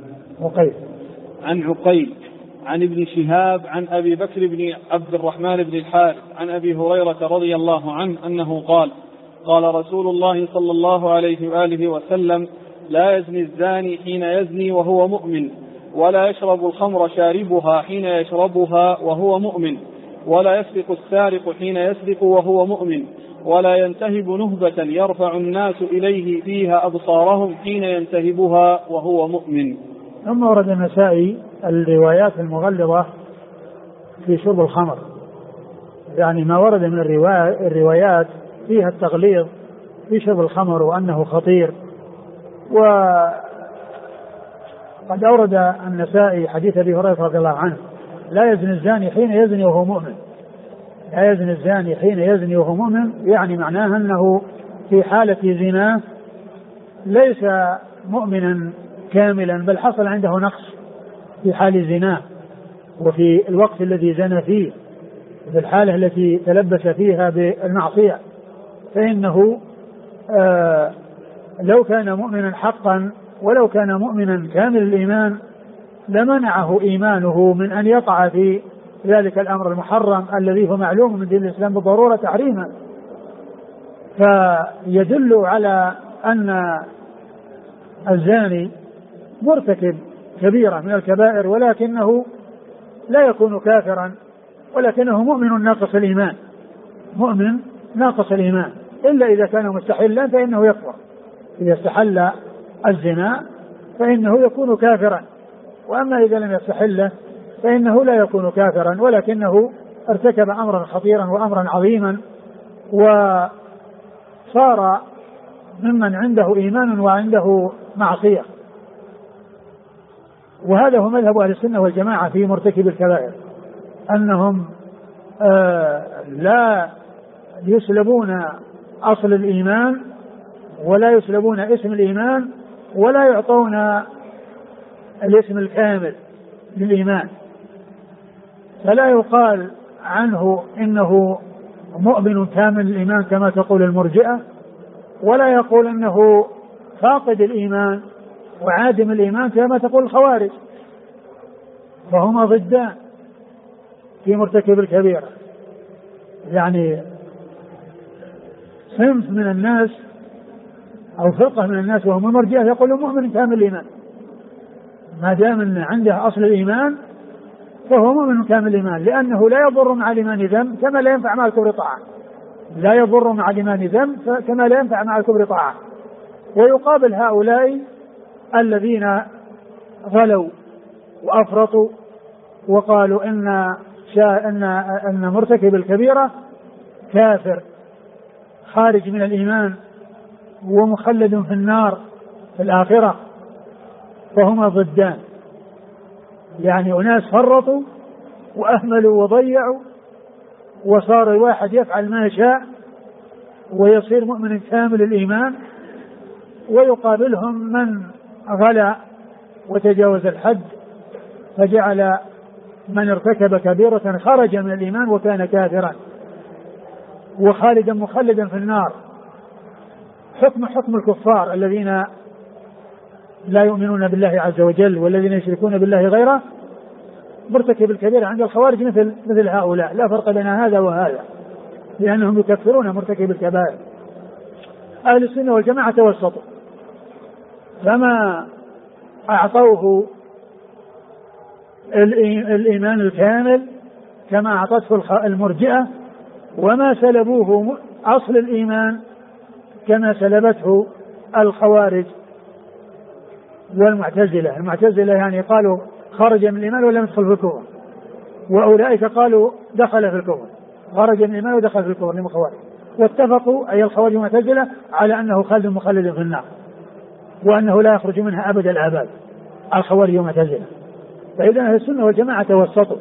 عن عقيل عن ابن شهاب عن أبي بكر بن عبد الرحمن بن الحارث عن أبي هريرة رضي الله عنه أنه قال: قال رسول الله صلى الله عليه وآله وسلم: لا يزني الزاني حين يزني وهو مؤمن، ولا يشرب الخمر شاربها حين يشربها وهو مؤمن، ولا يسرق السارق حين يسرق وهو مؤمن، ولا ينتهب نهبة يرفع الناس إليه فيها أبصارهم حين ينتهبها وهو مؤمن. ثم ورد النسائي الروايات المغلظة في شرب الخمر، يعني ما ورد من الروايات فيها التغليظ في شرب الخمر وأنه خطير. وقد أورد النسائي حديث أبي هريرة رضي الله عنه: لا يزني الزاني حين يزني وهو مؤمن. يعني معناها أنه في حالة زنا ليس مؤمنا كاملا، بل حصل عنده نقص في حال زنا، وفي الوقت الذي زنى فيه، في الحالة التي تلبس فيها بالمعصية، فإنه لو كان مؤمنا حقا ولو كان مؤمنا كامل الإيمان لمنعه إيمانه من أن يقع في ذلك الأمر المحرم الذي هو معلوم من دين الإسلام بالضرورة تحريما. فيدل على أن الزاني مرتكب كبيرة من الكبائر، ولكنه لا يكون كافرا، ولكنه مؤمن ناقص الإيمان، إلا إذا كان مستحلا فإنه يكفر. إذا استحل الزنا فإنه يكون كافرا، وأما إذا لم يستحله فإنه لا يكون كافرا، ولكنه ارتكب أمرا خطيرا وأمرا عظيما، وصار ممن عنده إيمان وعنده معصية. وهذا هو مذهب أهل السنة والجماعة في مرتكب الكبائر، أنهم لا يسلبون أصل الإيمان ولا يسلبون اسم الإيمان ولا يعطون الاسم الكامل للإيمان، فلا يقال عنه إنه مؤمن كامل الإيمان كما تقول المرجئة، ولا يقول إنه فاقد الإيمان وعادم الإيمان كما تقول الخوارج، فهما ضدان في مرتكب الكبيرة. يعني صنف من الناس أو فرقة من الناس وهم المرجئة يقولون مؤمن كامل الإيمان، ما دام أن عنده أصل الإيمان فهو مؤمن كامل الإيمان، لأنه لا يضر مع الإيمان ذنب كما لا ينفع مع الكفر طاعة، لا يضر مع الإيمان ذنب كما لا ينفع مع الكفر طاعة. ويقابل هؤلاء الذين غلوا وأفرطوا وقالوا إن مرتكب الكبيرة كافر خارج من الإيمان ومخلد في النار في الآخرة، فهما ضدان. يعني أناس فرطوا وأهملوا وضيعوا وصار الواحد يفعل ما يشاء ويصير مؤمن كامل الإيمان، ويقابلهم من غلا وتجاوز الحد فجعل من ارتكب كبيرة خرج من الإيمان وكان كافرا وخالدا مخلدا في النار، حكم الكفار الذين لا يؤمنون بالله عز وجل والذين يشركون بالله غيره. مرتكب الكبيرة عند الخوارج مثل هؤلاء، لا فرق بين هذا وهذا، لأنهم يكفرون مرتكب الكبائر. أهل السنة والجماعة توسطوا، فما أعطوه الإيمان الكامل كما أعطته المرجئة، وما سلبوه أصل الإيمان كما سلبته الخوارج والمعتزلة. المعتزلة يعني قالوا خرج من الإيمان ولم يدخل في الكفر، وأولئك قالوا دخل في الكفر، خرج من الإيمان ودخل في الكفر لهم الخوارج، واتفقوا أي الخوارج والمعتزلة على أنه خالد مخلد في النار وأنه لا يخرج منها أبد الآباد الخوارج والمعتزلة. فإذا أهل السنة والجماعة توسطوا،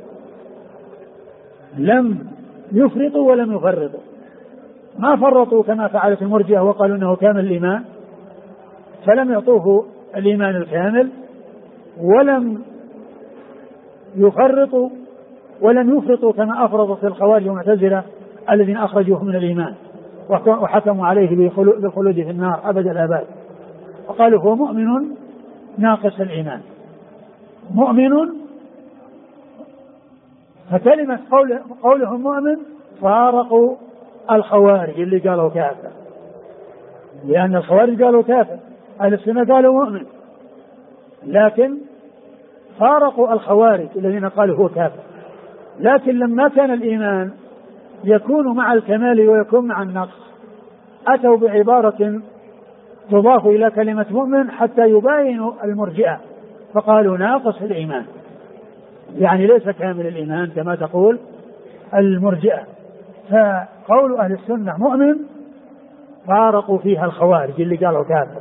لم يفرطوا ولم يفرطوا، ما فرطوا كما فعلت المرجئة وقالوا أنه كامل الإيمان فلم يعطوه الإيمان الكامل، ولم يفرطوا ولم يفرطوا كما أفرطت الخوارج والمعتزلة الذين أخرجوه من الإيمان وحكموا عليه بالخلود في النار أبد الآباد، وقالوا هو مؤمن ناقص الإيمان مؤمن. فكلمة قولهم مؤمن فارقوا الخوارج اللي قالوا كافر، لأن الخوارج قالوا كافر، أهل السنة قالوا مؤمن، لكن فارقوا الخوارج الذين قالوا هو كافر. لكن لما كان الإيمان يكون مع الكمال ويكون مع النقص أتوا بعبارة تضاف إلى كلمة مؤمن حتى يباينوا المرجئة، فقالوا ناقص الإيمان، يعني ليس كامل الإيمان كما تقول المرجئة. فقول أهل السنة مؤمن فارقوا فيها الخوارج اللي قالوا كافر،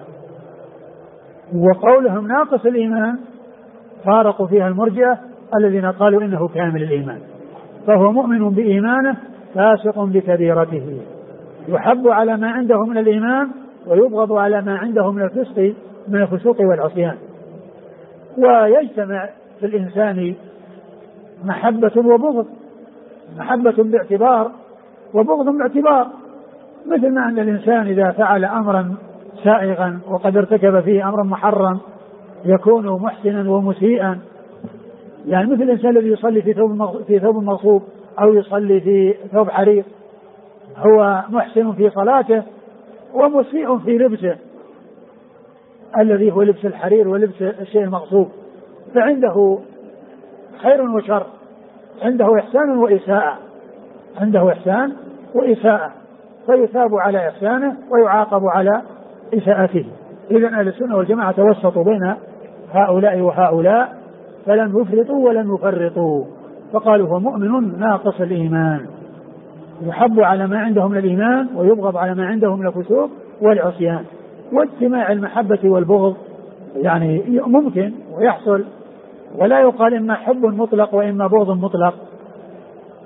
وقولهم ناقص الإيمان فارقوا فيها المرجئة الذين قالوا إنه كامل الإيمان. فهو مؤمن بإيمانه فاسق بكبيرته، يحب على ما عنده من الإيمان ويبغض على ما عنده من الفسق من الفسوق والعصيان. ويجتمع في الإنسان محبة وبغض، محبة باعتبار وبغض باعتبار، مثل ما أن الإنسان إذا فعل أمرا سائغا وقد ارتكب فيه أمرا محرم يكون محسنا ومسيئا، يعني مثل الإنسان الذي يصلي في ثوب مغصوب أو يصلي في ثوب حرير، هو محسن في صلاته ومسيء في لبسه الذي هو لبس الحرير ولبس الشيء المغصوب، فعنده خير وشر، عنده إحسان وإساءة، عنده إحسان وإساءة، فيثاب على إحسانه ويعاقب على إساءته. إذن أهل السنة والجماعة توسطوا بين هؤلاء وهؤلاء، فلم يفرطوا ولم يفرطوا، فقالوا هو مؤمن ناقص الإيمان، يحب على ما عنده من الإيمان ويبغض على ما عنده من الفسوق والعصيان. واجتماع المحبة والبغض يعني ممكن ويحصل، ولا يقال إما حب مطلق وإما بغض مطلق،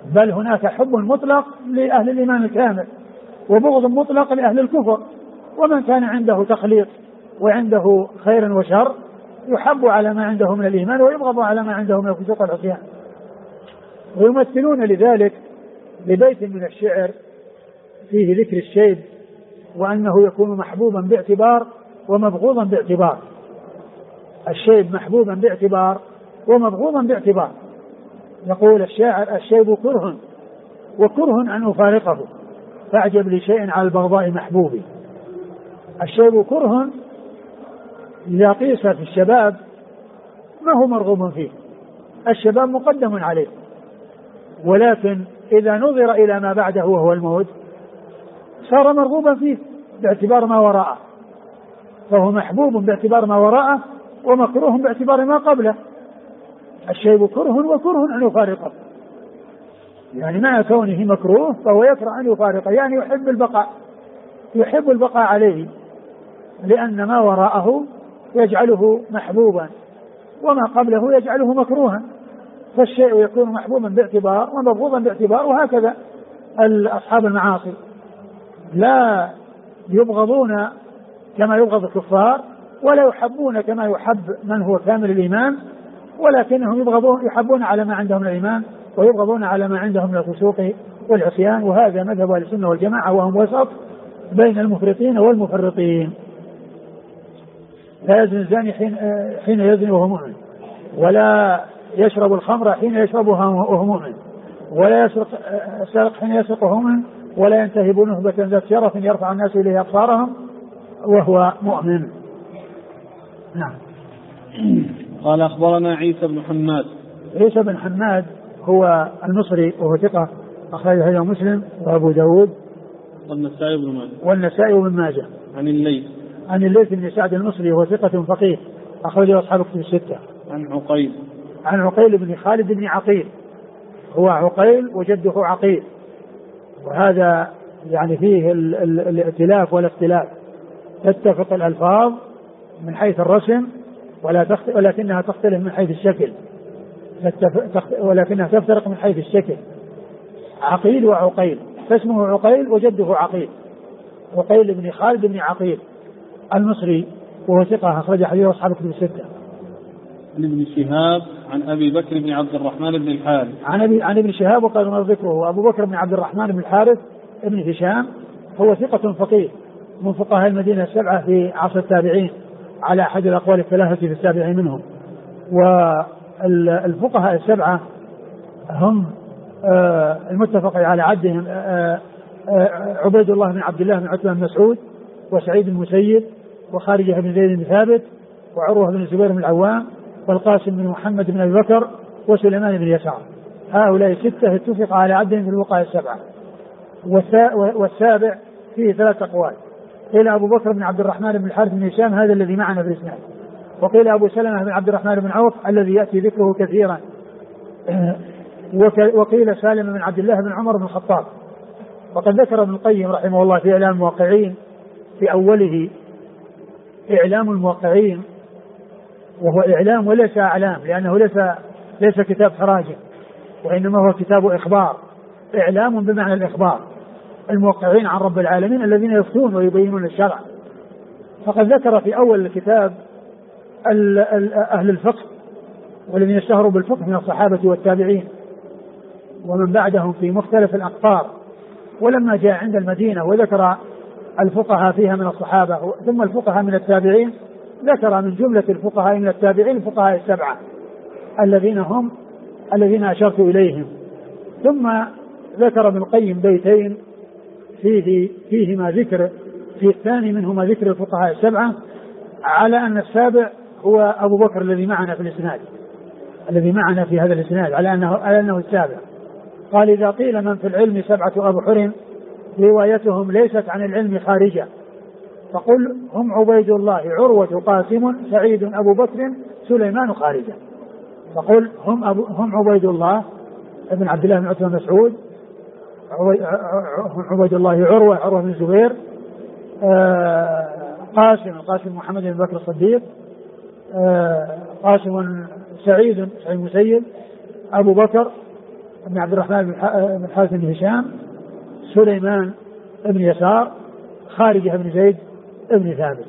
بل هناك حب مطلق لأهل الإيمان الكامل وبغض مطلق لأهل الكفر، ومن كان عنده تخليط وعنده خير وشر يحب على ما عنده من الإيمان ويبغض على ما عنده من الفسوق والعصيان. ويمثلون لذلك ببيت من الشعر فيه ذكر الشيب وأنه يكون محبوبا باعتبار ومبغوضا باعتبار. الشيب محبوبا باعتبار ومبغوضا باعتبار. يقول الشاعر: الشيب كره وكره أن أفارقه، فأعجب لشيء على البغضاء محبوبي. الشيب كره إذا قيس في الشباب ما هو مرغوب فيه، الشباب مقدم عليه، ولكن إذا نظر إلى ما بعده وهو الموت صار مرغوبا فيه باعتبار ما وراءه، فهو محبوب باعتبار ما وراءه ومكروه باعتبار ما قبله. الشيب كره وكره أن يفارقه، يعني مع كونه مكروه فهو يكره أن يفارقه، يعني يحب البقاء عليه، لأن ما وراءه يجعله محبوبا وما قبله يجعله مكروها، فالشيء يكون محبوبا باعتبار ومبغوضا باعتبار. وهكذا أصحاب المعاصي لا يبغضون كما يبغض الكفار ولا يحبون كما يحب من هو كامل الإيمان، ولكنهم يحبون على ما عندهم من الإيمان ويبغضون على ما عندهم من الفسوق والعصيان. وهذا مذهب أهل السنة والجماعة، وهم وسط بين المفرطين والمفرطين. لا يزني الزاني حين يزني وهو مؤمن، ولا يشرب الخمر حين يشربها وهو مؤمن، ولا يسرق السارق حين يسرق وهو مؤمن، ولا ينتهب نهبة ذات شرف يرفع الناس إليه أبصارهم وهو مؤمن. نعم. قال: أخبرنا عيسى بن حماد. عيسى بن حماد هو المصري وهو ثقة، أخرجه مسلم وأبو داود والنسائي وابن ماجه. عن الليث بن سعد المصري وهو ثقة فقيه، أخرجه أصحاب الكتب الستة. عن عقيل بن خالد بن عقيل، هو عقيل وجده عقيل، وهذا يعني فيه الائتلاف والاختلاف، تتفق الألفاظ من حيث الرسم ولكنها تختلف من حيث الشكل، ولكنها تفترق من حيث الشكل. عقيل وعقيل، فاسمه عقيل وجده عقيل، عقيل بن خالد بن عقيل المصري وهو ثقة، أخرج حديثه أصحاب الكتب الستة. عن ابن شهاب عن أبي بكر بن عبد الرحمن بن الحارث. عن ابن شهاب وقال ما ذكره أبو بكر بن عبد الرحمن بن الحارث ابن هشام، هو ثقة فقيه من فقهاء المدينة السبعة في عصر التابعين على أحد الأقوال الثلاثة في السابع منهم. والفقهاء السبعة هم المتفق على عدهم عبيد الله بن عبد الله بن عتبة بن مسعود، وسعيد بن المسيب، وخارجة بن زيد بن ثابت، وعروة بن الزبير بن العوام، والقاسم بن محمد بن أبي بكر، وسليمان بن يسار. هؤلاء ستة اتفق على عدهم في الفقهاء السبعة. والسابع فيه ثلاث أقوال، قيل أبو بكر بن عبد الرحمن بن الحارث بن هشام هذا الذي معنا في الإسناد، وقيل أبو سلمة بن عبد الرحمن بن عوف الذي يأتي ذكره كثيرا، وقيل سالم بن عبد الله بن عمر بن الخطاب. وقد ذكر ابن القيم رحمه الله في إعلام الموقعين في أوله إعلام الموقعين، وهو إعلام وليس أعلام، لأنه ليس كتاب حراجة، وإنما هو كتاب إخبار، إعلام بمعنى الإخبار، الموقعين عن رب العالمين الذين يفتون ويبينون الشرع. فقد ذكر في أول الكتاب أهل الفقه والذين اشتهروا بالفقه من الصحابة والتابعين ومن بعدهم في مختلف الأقطار، ولما جاء عند المدينة وذكر الفقهاء فيها من الصحابة ثم الفقهاء من التابعين، ذكر من جملة الفقهاء من التابعين الفقهاء السبعة الذين أشرت إليهم. ثم ذكر ابن القيم بيتين فيهما ذكر، في الثاني منهما ذكر الفقهاء السبعة، على أن السابع هو أبو بكر الذي معنا في الإسناد، الذي معنا في هذا الإسناد، على أنه السابع. قال: إذا قيل من في العلم سبعة أبحر روايتهم ليست عن العلم خارجة، فقل هم عبيد الله عروة قاسم سعيد أبو بكر سليمان خارجة. فقل هم عبيد الله ابن عبد الله بن عتبة بن مسعود، عبيد الله عروة بن الزبير، قاسم محمد بن بكر الصديق، قاسم سعيد المسيب، أبو بكر بن عبد الرحمن بن حارث بن هشام، سليمان بن يسار، خارجة بن زيد بن ثابت.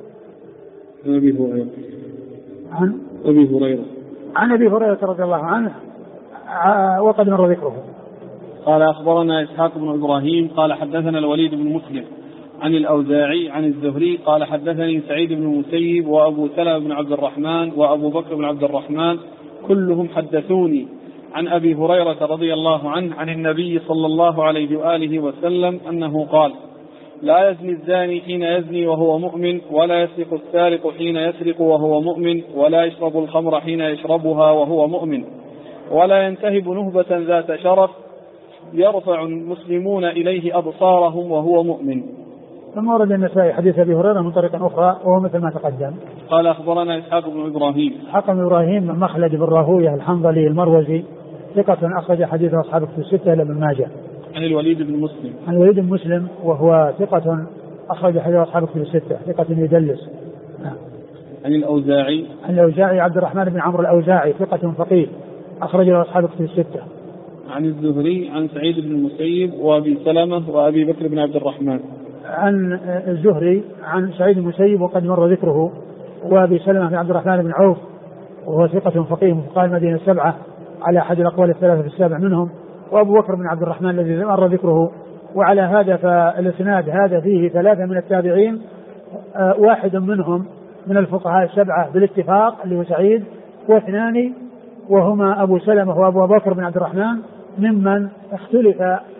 عن أبي هريرة رضي الله عنه وقد مر ذكره. قال أخبرنا إسحاق بن إبراهيم قال حدثنا الوليد بن مسلم عن الأوزاعي عن الزهري قال حدثني سعيد بن المسيب وأبو سلمة بن عبد الرحمن وأبو بكر بن عبد الرحمن كلهم حدثوني عن أبي هريرة رضي الله عنه عن النبي صلى الله عليه وآله وسلم أنه قال: لا يزني الزاني حين يزني وهو مؤمن، ولا يسرق السارق حين يسرق وهو مؤمن، ولا يشرب الخمر حين يشربها وهو مؤمن، ولا ينتهب نهبة ذات شرف يرفع المسلمون إليه أبصارهم وهو مؤمن. ثم ورد النسائي حديث أبي هريرة من طريق أخرى وهو مثل ما تقدم. قال أخبرنا إسحاق بن إبراهيم. إسحاق بن إبراهيم من مخلد بن راهويه الحنظلي المروزي، ثقة أخرج حديثه أصحاب في الستة إلا ابن ماجه. عن الوليد بن مسلم. عن الوليد بن مسلم وهو ثقة أخرج حديثه أصحاب في الستة، ثقة يدلس. عن الأوزاعي. عن الأوزاعي عبد الرحمن بن عمرو الأوزاعي، ثقة فقيه أخرج له أصحاب في الستة. عن الزهري عن سعيد بن المسيب وأبي سلمة وأبي بكر بن عبد الرحمن. عن الزهري عن سعيد بن المسيب وقد مر ذكره، وأبي سلمة بن عبد الرحمن بن عوف وهو ثقة فقيه من فقهاء المدينة السبعة على أحد الأقوال الثلاثة في السابع منهم، وأبو بكر بن عبد الرحمن الذي مر ذكره. وعلى هذا فالإسناد هذا فيه ثلاثة من التابعين، واحد منهم من الفقهاء السبعة بالاتفاق اللي هو سعيد، واثنان وهما أبو سلمة وأبو بكر بن عبد الرحمن ممن اختلف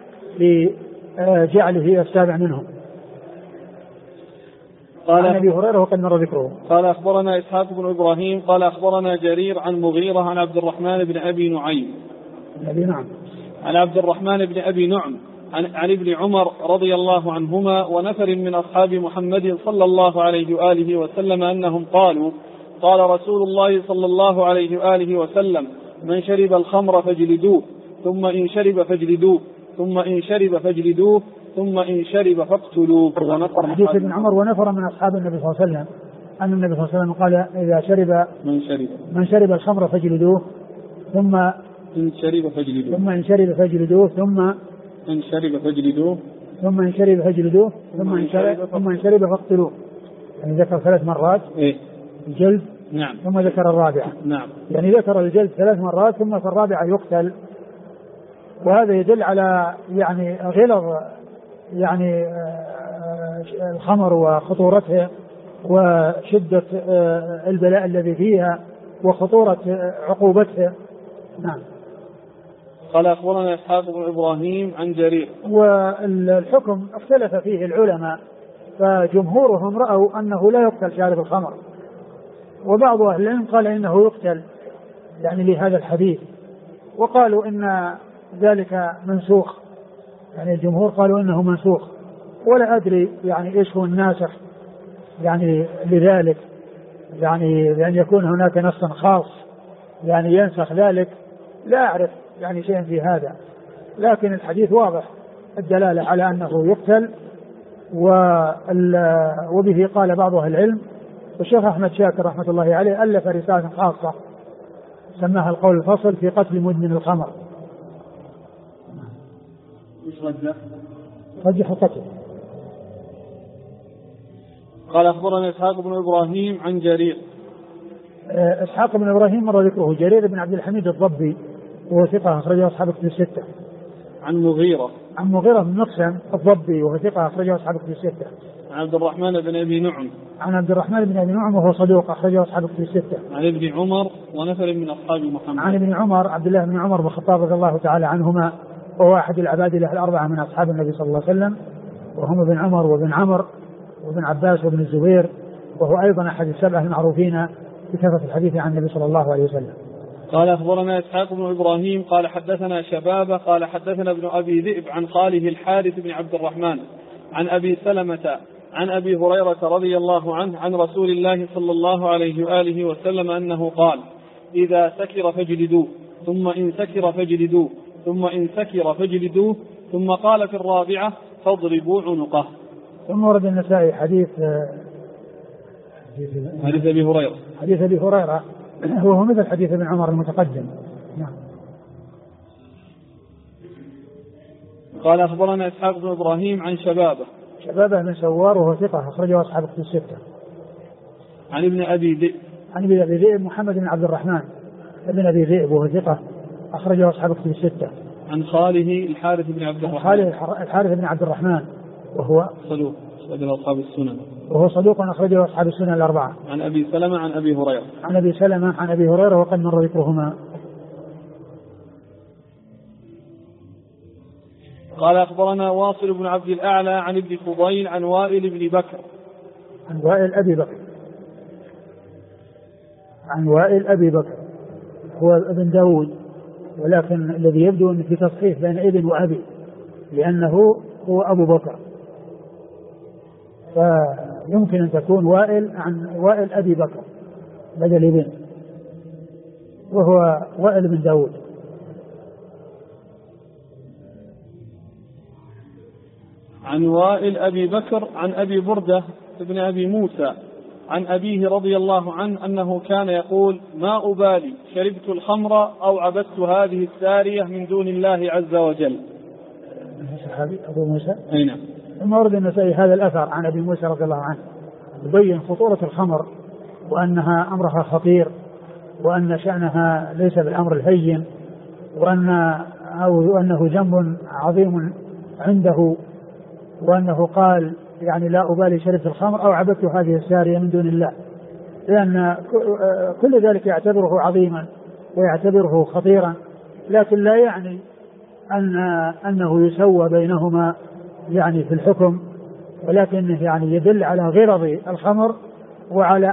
لجعله السابع منهم. قال أبي هريرة وقد مر ذكره. قال أخبرنا إسحاق بن إبراهيم قال أخبرنا جرير عن مغيرة عن عبد الرحمن بن أبي نعيم. عن عبد الرحمن بن أبي نعم عن ابن عمر رضي الله عنهما ونفر من أصحاب محمد صلى الله عليه وآله وسلم أنهم قالوا: قال رسول الله صلى الله عليه وآله وسلم: من شرب الخمر فاجلدوه، ثم إن شرب فاجلدوه، ثم إن شرب فاجلدوه، ثم إن شرب فاقتلوه. حديث ابن عمر ونفر من أصحاب النبي صلى الله عليه وسلم أن النبي صلى الله عليه وسلم قال: إذا شرب من شرب الخمر فاجلدوه، ثم إن شرب فاجلدوه، ثم إن شرب فاجلدوه، ثم إن شرب فاجلدوه، ثم إن شرب فاجلدوه، ثم إن شرب فاقتلوه. يعني ذكر 3 مرات الجلد. نعم. ثم ذكر الرابعة. نعم. يعني ذكر الجلد 3 مرات ثم في الرابعة يقتل. وهذا يدل على يعني غلظ يعني الخمر وخطورته وشدة البلاء الذي فيها وخطورة عقوبته. نعم. قال أخبرنا إسحاق بن إبراهيم عن جرير. والحكم اختلف فيه العلماء، فجمهورهم رأوا أنه لا يقتل شارب الخمر، وبعض أهل العلم قال إنه يقتل يعني لهذا الحديث، وقالوا إن ذلك منسوخ، يعني الجمهور قالوا إنه منسوخ، ولا أدري يعني إيش هو الناسخ يعني لذلك، يعني لأن يكون هناك نص خاص يعني ينسخ ذلك، لا أعرف يعني شيئا في هذا، لكن الحديث واضح الدلالة على أنه يقتل. وبه قال بعض أهل العلم، والشيخ أحمد شاكر رحمة الله عليه ألف رسالة خاصة سماها القول الفصل في قتل مدمن الخمر. رجح القتل. قال أخبرنا إسحاق بن إبراهيم عن جرير. إسحاق بن إبراهيم مر ذكره. جرير بن عبد الحميد الضبي وهو ثقة أخرجه أصحاب الكتب الستة. عن مغيرة. عن مغيرة بن مقسم الضبي وهو ثقة أخرجه أصحاب الكتب الستة. عن عبد الرحمن بن أبي نعم. عن عبد الرحمن بن أبي نعم وهو صدوق أخرجه أصحاب الكتب الستة. عن ابن عمر ونفر من أصحاب محمد. عن ابن عمر عبد الله بن عمر بن الخطاب رضي الله تعالى عنهما، وهو أحد العبادلة الأربعة من أصحاب النبي صلى الله عليه وسلم، وهم ابن عمر وابن عمر وابن عباس وابن الزبير، وهو أيضا أحد السبعة المعروفين بكثرة الحديث عن النبي صلى الله عليه وسلم. قال أخبرنا إسحاق بن إبراهيم قال حدثنا شبابة قال حدثنا ابن أبي ذئب عن خاله الحارث بن عبد الرحمن عن أبي سلمة عن أبي هريرة رضي الله عنه عن رسول الله صلى الله عليه وآله وسلم أنه قال: إذا سكر فاجلدوه، ثم إن سكر فاجلدوه، ثم إن سكر فاجلدوه، ثم قال في الرابعة: فاضربوا عنقه. ثم ورد النسائي حديث أبي هريرة. حديث أبي هريرة هو مثل حديث ابن عمر المتقدم. نعم. قال أخبرنا إسحاق بن إبراهيم عن شبابة بن سوار وهو ثقة أخرجه أصحاب الكتب الستة. عن ابن أبي ذئب محمد بن عبد الرحمن ابن أبي ذئب وهو ثقة أخرجه أصحاب الكتب الستة. عن خاله الحارث بن عبد الرحمن وهو صدوق أخرجه أصحاب السنن. وهو صدوق أخرجه أصحاب السنن الأربعة. عن أبي سلمة عن أبي هريرة وقد مر ذكرهما. قال أخبرنا واصل بن عبد الأعلى عن ابن فضيل عن وائل بن بكر عن وائل أبي بكر هو ابن داود، ولكن الذي يبدو أن في تصحيح بين ابن وأبي لأنه هو أبو بكر، فيمكن أن تكون وائل عن وائل أبي بكر بدل ابن، وهو وائل بن داود. عن وائل أبي بكر عن أبي بردة ابن أبي موسى عن أبيه رضي الله عنه أنه كان يقول: ما أبالي شربت الخمر أو عبدت هذه السارية من دون الله عز وجل. صحابي أبو موسى؟ أي نعم. ثم ورد النسائي هذا الأثر عن أبي موسى رضي الله عنه يبين خطورة الخمر وأنها أمرها خطير، وأن شأنها ليس بالأمر الهين، وأنه ذنب عظيم عنده، وأنه قال يعني لا أبالي شربت الخمر أو عبدت هذه السارية من دون الله، لأن كل ذلك يعتبره عظيما ويعتبره خطيرا، لكن لا يعني أنه يسوى بينهما يعني في الحكم، ولكنه يعني يدل على غرض الخمر وعلى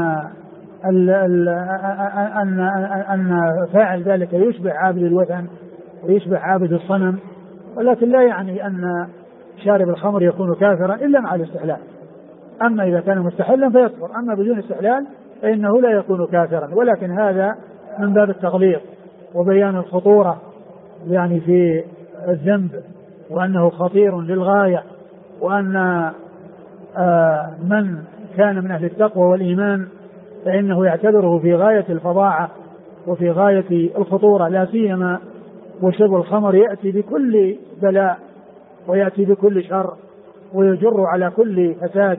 أن فاعل ذلك يشبه عابد الوثن ويشبه عابد الصنم، ولكن لا يعني أن شارب الخمر يكون كافرا إلا مع الاستحلال. أما إذا كان مستحلا فيكفر، أما بدون استحلال فإنه لا يكون كافرا، ولكن هذا من باب التغليظ وبيان الخطورة يعني في الذنب، وأنه خطير للغاية، وأن من كان من أهل التقوى والإيمان فإنه يعتبره في غاية الفظاعة وفي غاية الخطورة، لا سيما وشرب الخمر يأتي بكل بلاء ويأتي بكل شر ويجر على كل فساد.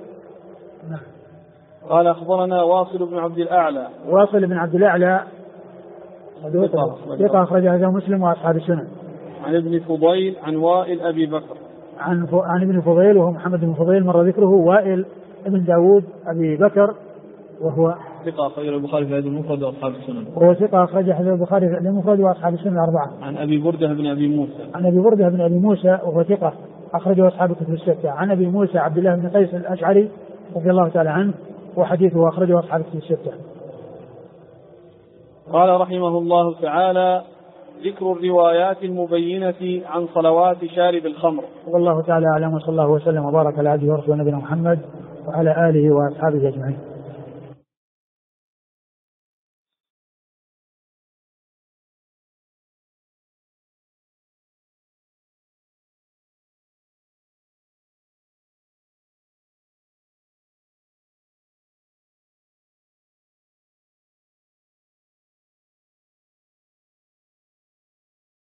قال أخبرنا واصل بن عبد الأعلى ثقة أخرج له مسلم وأصحاب السنن. عن ابن فضيل عن وائل أبي بكر عن ابن فضيل وهو محمد بن فضيل مر ذكره، وائل ابن داود أبي بكر وهو ثقة أخرج البخاري في المفرد وأصحاب السنن. وهو ثقة أخرج البخاري في المفرد وأصحاب السنن الأربعة. عن أبي بردة بن أبي موسى وهو ثقة أخرجه أصحاب الكتب الستة. عن أبي موسى عبد الله بن قيس الأشعري رضي الله تعالى عنه وحديثه أخرجه أصحاب الكتب الستة. قال رحمه الله تعالى: ذكر الروايات المبينة عن صلوات شارب الخمر. والله تعالى أعلم، وصلى الله وسلم وبارك على عبده ورسوله نبينا محمد وعلى آله وأصحابه أجمعين.